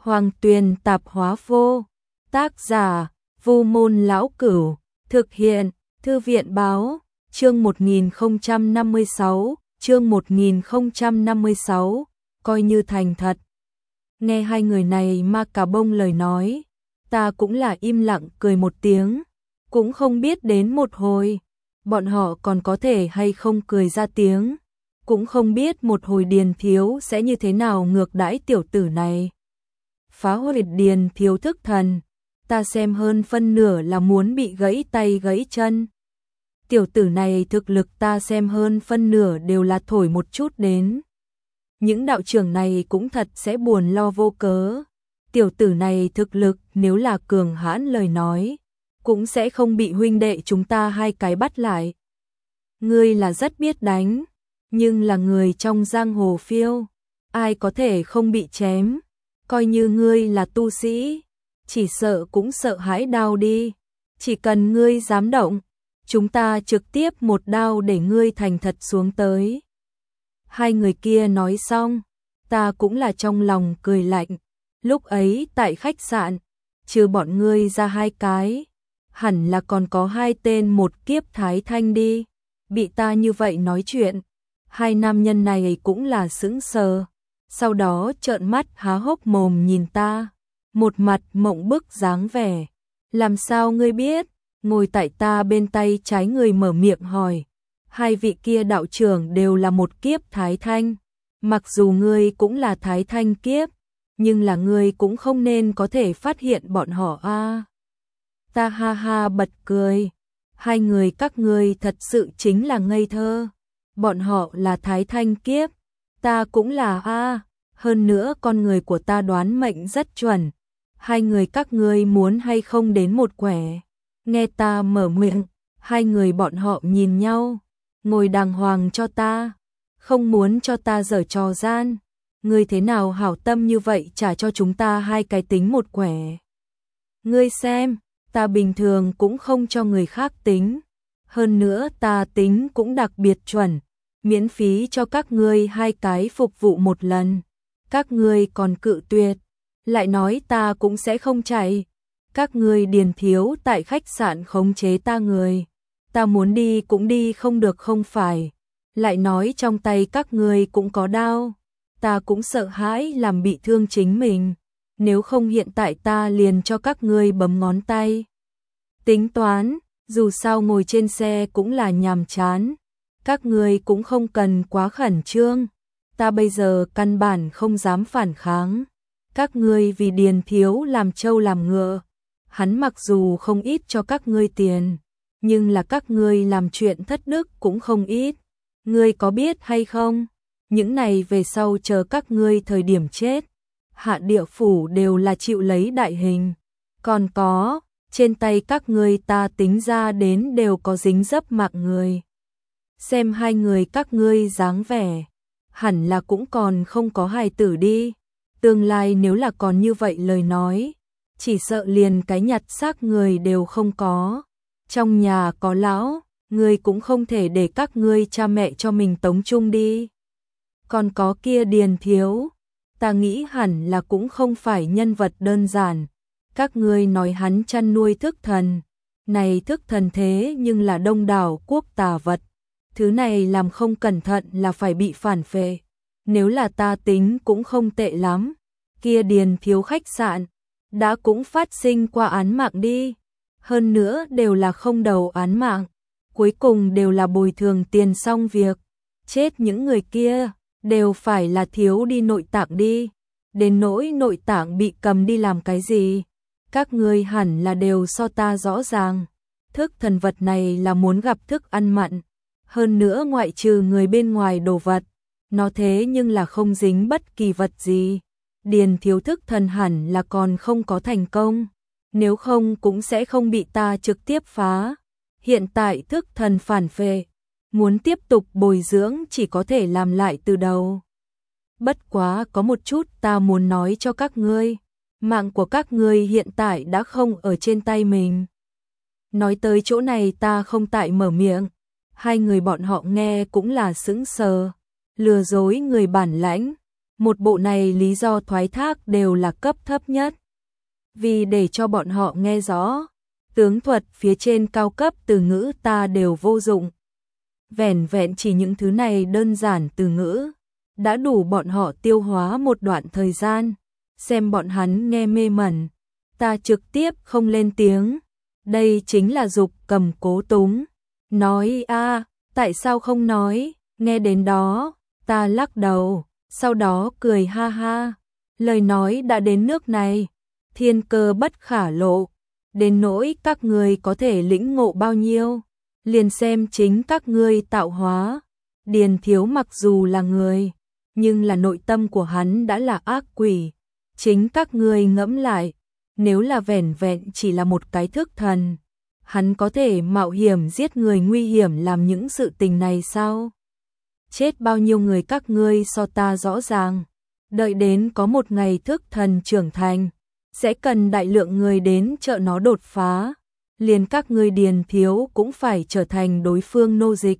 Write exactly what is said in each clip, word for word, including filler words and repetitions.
Hoàng Tuyền Tạp Hóa Vô. Tác giả Vô Môn Lão Cửu. Thực hiện Thư viện Báo. Chương một nghìn không trăm năm mươi sáu. Chương một nghìn không trăm năm mươi sáu. Coi như thành thật. Nghe hai người này ma cà bông lời nói, ta cũng là im lặng cười một tiếng, cũng không biết đến một hồi bọn họ còn có thể hay không cười ra tiếng, cũng không biết một hồi Điền Thiếu sẽ như thế nào ngược đãi tiểu tử này. Phá hủy Điền Thiếu thức thần, ta xem hơn phân nửa là muốn bị gãy tay gãy chân. Tiểu tử này thực lực ta xem hơn phân nửa đều là thổi một chút đến. Những đạo trưởng này cũng thật sẽ buồn lo vô cớ. Tiểu tử này thực lực nếu là cường hãn lời nói, cũng sẽ không bị huynh đệ chúng ta hai cái bắt lại. Ngươi là rất biết đánh, nhưng là người trong giang hồ phiêu, ai có thể không bị chém. Coi như ngươi là tu sĩ, chỉ sợ cũng sợ hãi đau đi. Chỉ cần ngươi dám động, chúng ta trực tiếp một đao để ngươi thành thật xuống tới. Hai người kia nói xong, ta cũng là trong lòng cười lạnh. Lúc ấy tại khách sạn, trừ bọn ngươi ra hai cái, hẳn là còn có hai tên một kiếp Thái Thanh đi. Bị ta như vậy nói chuyện, hai nam nhân này cũng là sững sờ, sau đó trợn mắt há hốc mồm nhìn ta, một mặt mộng bức dáng vẻ. Làm sao ngươi biết? Ngồi tại ta bên tay trái người mở miệng hỏi. Hai vị kia đạo trưởng đều là một kiếp Thái Thanh, mặc dù ngươi cũng là Thái Thanh kiếp, nhưng là ngươi cũng không nên có thể phát hiện bọn họ a. À. Ta ha ha bật cười, hai người các ngươi thật sự chính là ngây thơ. Bọn họ là Thái Thanh kiếp, ta cũng là a. À. Hơn nữa con người của ta đoán mệnh rất chuẩn. Hai người các ngươi muốn hay không đến một quẻ? Nghe ta mở miệng, hai người bọn họ nhìn nhau. Ngồi đàng hoàng cho ta, không muốn cho ta giở trò gian. Ngươi thế nào hảo tâm như vậy trả cho chúng ta hai cái tính một quẻ. Ngươi xem, ta bình thường cũng không cho người khác tính. Hơn nữa ta tính cũng đặc biệt chuẩn, miễn phí cho các ngươi hai cái phục vụ một lần. Các ngươi còn cự tuyệt, lại nói ta cũng sẽ không chạy. Các ngươi Điền Thiếu tại khách sạn khống chế ta người. Ta muốn đi cũng đi không được không phải. Lại nói trong tay các ngươi cũng có đao. Ta cũng sợ hãi làm bị thương chính mình. Nếu không hiện tại ta liền cho các ngươi bấm ngón tay. Tính toán, dù sao ngồi trên xe cũng là nhàm chán. Các ngươi cũng không cần quá khẩn trương. Ta bây giờ căn bản không dám phản kháng. Các ngươi vì Điền Thiếu làm trâu làm ngựa. Hắn mặc dù không ít cho các ngươi tiền, nhưng là các ngươi làm chuyện thất đức cũng không ít. Ngươi có biết hay không? Những này về sau chờ các ngươi thời điểm chết, hạ địa phủ đều là chịu lấy đại hình. Còn có, trên tay các ngươi ta tính ra đến đều có dính dấp mạng người. Xem hai người các ngươi dáng vẻ, hẳn là cũng còn không có hài tử đi. Tương lai nếu là còn như vậy lời nói, chỉ sợ liền cái nhặt xác người đều không có. Trong nhà có lão, ngươi cũng không thể để các ngươi cha mẹ cho mình tống chung đi. Còn có kia Điền Thiếu, ta nghĩ hẳn là cũng không phải nhân vật đơn giản. Các ngươi nói hắn chăn nuôi thức thần, này thức thần thế nhưng là đông đảo quốc tà vật. Thứ này làm không cẩn thận là phải bị phản phệ. Nếu là ta tính cũng không tệ lắm. Kia Điền Thiếu khách sạn đã cũng phát sinh qua án mạng đi. Hơn nữa đều là không đầu án mạng. Cuối cùng đều là bồi thường tiền xong việc. Chết những người kia đều phải là thiếu đi nội tạng đi. Đến nỗi nội tạng bị cầm đi làm cái gì, các ngươi hẳn là đều so ta rõ ràng. Thức thần vật này là muốn gặp thức ăn mặn. Hơn nữa ngoại trừ người bên ngoài đồ vật, nó thế nhưng là không dính bất kỳ vật gì. Điền Thiếu thức thần hẳn là còn không có thành công, nếu không cũng sẽ không bị ta trực tiếp phá. Hiện tại thức thần phản phệ, muốn tiếp tục bồi dưỡng chỉ có thể làm lại từ đầu. Bất quá có một chút ta muốn nói cho các ngươi, mạng của các ngươi hiện tại đã không ở trên tay mình. Nói tới chỗ này ta không tại mở miệng, hai người bọn họ nghe cũng là sững sờ. Lừa dối người bản lãnh, Một bộ này lý do thoái thác đều là cấp thấp nhất. Vì để cho bọn họ nghe rõ, tướng thuật phía trên cao cấp từ ngữ ta đều vô dụng. Vẻn vẹn chỉ những thứ này đơn giản từ ngữ, đã đủ bọn họ tiêu hóa một đoạn thời gian, xem bọn hắn nghe mê mẩn. Ta trực tiếp không lên tiếng, đây chính là dục cầm cố túng. Nói a, tại sao không nói, nghe đến đó, ta lắc đầu, sau đó cười ha ha, lời nói đã đến nước này, thiên cơ bất khả lộ, đến nỗi các ngươi có thể lĩnh ngộ bao nhiêu, liền xem chính các ngươi tạo hóa. Điền Thiếu mặc dù là người, nhưng là nội tâm của hắn đã là ác quỷ, chính các ngươi ngẫm lại, nếu là vẻn vẹn chỉ là một cái thức thần, hắn có thể mạo hiểm giết người nguy hiểm làm những sự tình này sao? Chết bao nhiêu người các ngươi so ta rõ ràng, đợi đến có một ngày thức thần trưởng thành, sẽ cần đại lượng người đến trợ nó đột phá, liền các ngươi Điền Thiếu cũng phải trở thành đối phương nô dịch.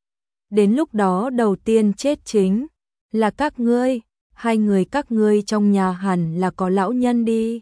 Đến lúc đó đầu tiên chết chính là các ngươi, hai người các ngươi trong nhà hẳn là có lão nhân đi.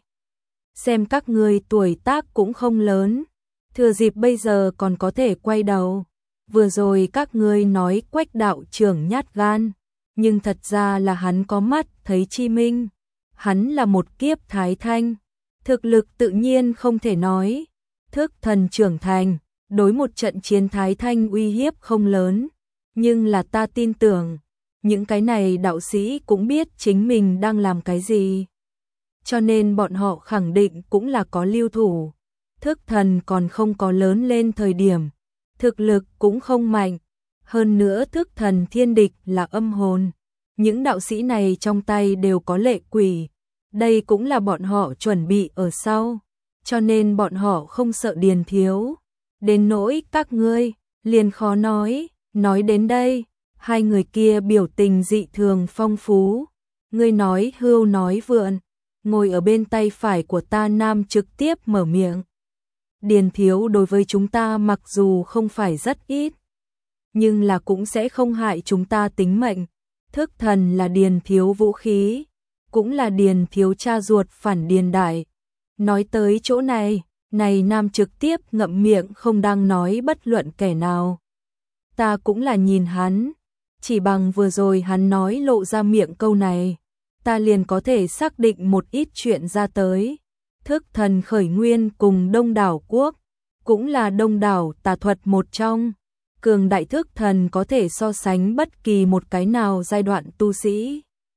Xem các ngươi tuổi tác cũng không lớn, thừa dịp bây giờ còn có thể quay đầu. Vừa rồi các ngươi nói Quách đạo trưởng nhát gan, nhưng thật ra là hắn có mắt thấy chi minh. Hắn là một kiếp thái thanh, thực lực tự nhiên không thể nói. Thức thần trưởng thành, đối một trận chiến thái thanh uy hiếp không lớn, nhưng là ta tin tưởng, những cái này đạo sĩ cũng biết chính mình đang làm cái gì. Cho nên bọn họ khẳng định cũng là có lưu thủ. Thức thần còn không có lớn lên thời điểm, thực lực cũng không mạnh. Hơn nữa thức thần thiên địch là âm hồn. Những đạo sĩ này trong tay đều có lệ quỷ. Đây cũng là bọn họ chuẩn bị ở sau. Cho nên bọn họ không sợ Điền Thiếu. Đến nỗi các ngươi, liền khó nói. Nói đến đây, hai người kia biểu tình dị thường phong phú. Ngươi nói hưu nói vượn. Ngồi ở bên tay phải của ta nam trực tiếp mở miệng. Điền Thiếu đối với chúng ta mặc dù không phải rất ít, nhưng là cũng sẽ không hại chúng ta tính mệnh. Thức thần là Điền Thiếu vũ khí, cũng là Điền Thiếu cha ruột phản Điền Đại. Nói tới chỗ này, này nam trực tiếp ngậm miệng không đang nói bất luận kẻ nào. Ta cũng là nhìn hắn, chỉ bằng vừa rồi hắn nói lộ ra miệng câu này, ta liền có thể xác định một ít chuyện ra tới. Thức thần khởi nguyên cùng Đông Đảo Quốc, cũng là Đông Đảo tà thuật một trong. Cường đại thức thần có thể so sánh bất kỳ một cái nào giai đoạn tu sĩ.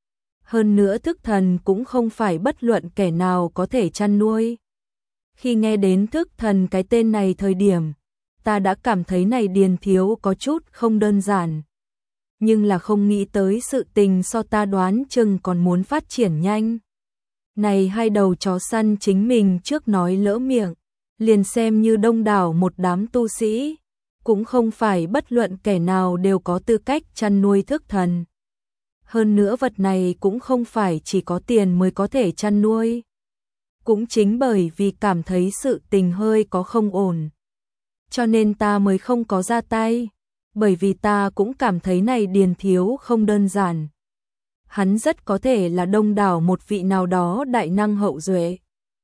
Hơn nữa thức thần cũng không phải bất luận kẻ nào có thể chăn nuôi. Khi nghe đến thức thần cái tên này thời điểm, ta đã cảm thấy này Điền Thiếu có chút không đơn giản. Nhưng là không nghĩ tới sự tình so ta đoán chừng còn muốn phát triển nhanh. Này hai đầu chó săn chính mình trước nói lỡ miệng, liền xem như Đông Đảo một đám tu sĩ, cũng không phải bất luận kẻ nào đều có tư cách chăn nuôi thức thần. Hơn nữa vật này cũng không phải chỉ có tiền mới có thể chăn nuôi. Cũng chính bởi vì cảm thấy sự tình hơi có không ổn, cho nên ta mới không có ra tay, bởi vì ta cũng cảm thấy này Điền Thiếu không đơn giản. Hắn rất có thể là Đông Đảo một vị nào đó đại năng hậu duệ.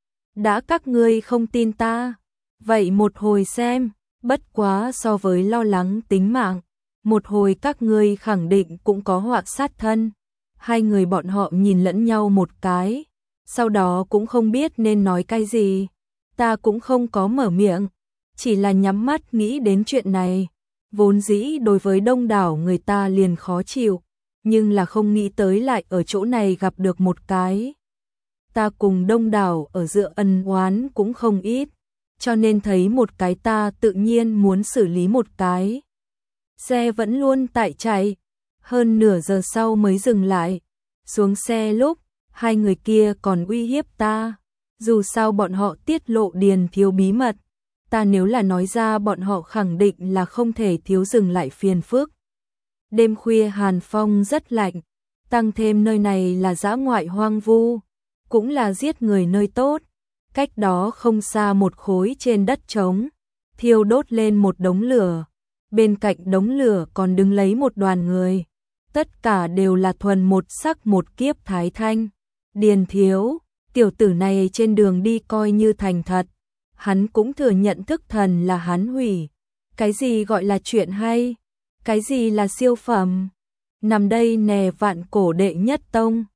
Đã các ngươi không tin ta, vậy một hồi xem, bất quá so với lo lắng tính mạng, một hồi các ngươi khẳng định cũng có họa sát thân. Hai người bọn họ nhìn lẫn nhau một cái, sau đó cũng không biết nên nói cái gì. Ta cũng không có mở miệng, chỉ là nhắm mắt nghĩ đến chuyện này. Vốn dĩ đối với Đông Đảo người ta liền khó chịu, nhưng là không nghĩ tới lại ở chỗ này gặp được một cái. Ta cùng Đông Đảo ở giữa ân oán cũng không ít, cho nên thấy một cái ta tự nhiên muốn xử lý một cái. Xe vẫn luôn tại chạy, hơn nửa giờ sau mới dừng lại. Xuống xe lúc, hai người kia còn uy hiếp ta. Dù sao bọn họ tiết lộ Điền Thiếu bí mật, ta nếu là nói ra bọn họ khẳng định là không thể thiếu dừng lại phiền phức. Đêm khuya hàn phong rất lạnh, tăng thêm nơi này là dã ngoại hoang vu, cũng là giết người nơi tốt. Cách đó không xa một khối trên đất trống, thiêu đốt lên một đống lửa. Bên cạnh đống lửa còn đứng lấy một đoàn người. tất cả đều là thuần một sắc một kiếp Thái Thanh. Điền Thiếu, tiểu tử này trên đường đi coi như thành thật, hắn cũng thừa nhận thức thần là hắn hủy. Cái gì gọi là chuyện hay? Cái gì là siêu phẩm? Nằm đây nè vạn cổ đệ nhất tông.